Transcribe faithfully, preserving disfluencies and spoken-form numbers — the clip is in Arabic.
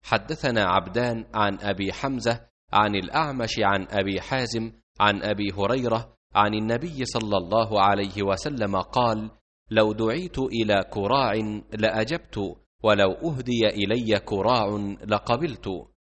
حدثنا عبدان عن أبي حمزة عن الأعمش عن أبي حازم عن أبي هريرة عن النبي صلى الله عليه وسلم قال: لو دعيت إلى كراع لأجبت، ولو أهدي إلي كراع لقبلت.